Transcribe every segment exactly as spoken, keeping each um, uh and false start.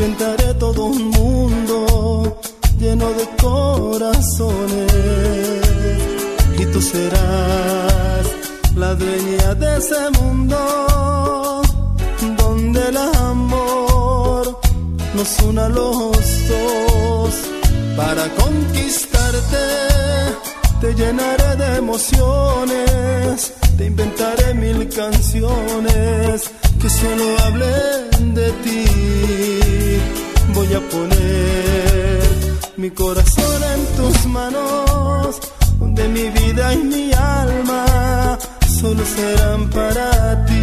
inventaré todo un mundo lleno de corazones, y tú serás la dueña de ese mundo donde el amor nos una a los dos. Para conquistarte te llenaré de emociones, te inventaré mil canciones que solo hablen de ti. Voy a poner mi corazón en tus manos, donde mi vida y mi alma solo serán para ti.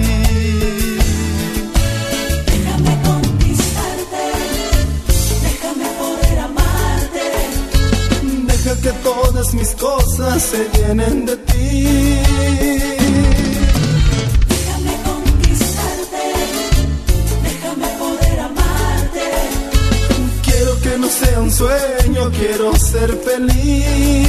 Déjame conquistarte, déjame poder amarte. Deja que todas mis cosas se llenen de ti. Déjame conquistarte, déjame poder amarte. Quiero que no sea un sueño, quiero ser feliz.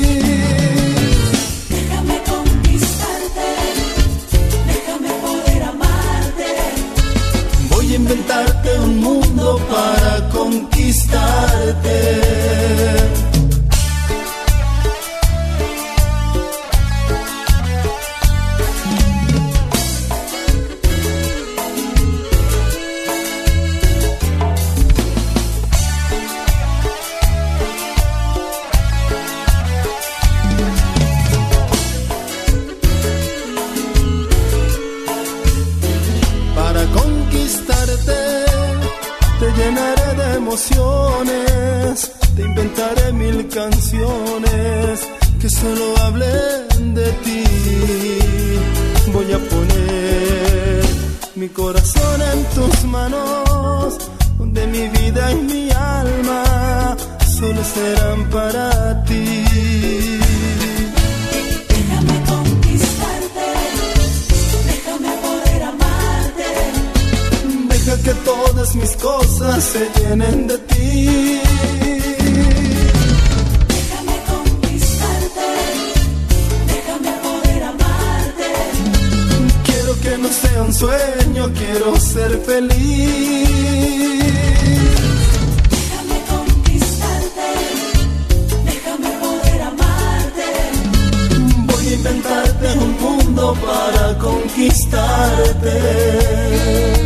Déjame conquistarte, déjame poder amarte. Voy a inventarte un mundo para conquistarte. Te llenaré de emociones, te inventaré mil canciones que solo hablen de ti. Voy a poner mi corazón en tus manos, donde mi vida y mi alma solo serán para ti. Déjame conquistarte, déjame poder amarte. Deja que todas mis cosas se llenen de ti. Déjame conquistarte, déjame poder amarte. Quiero que no sea un sueño, quiero ser feliz. Déjame conquistarte, déjame poder amarte. Voy a inventarte un mundo para conquistarte.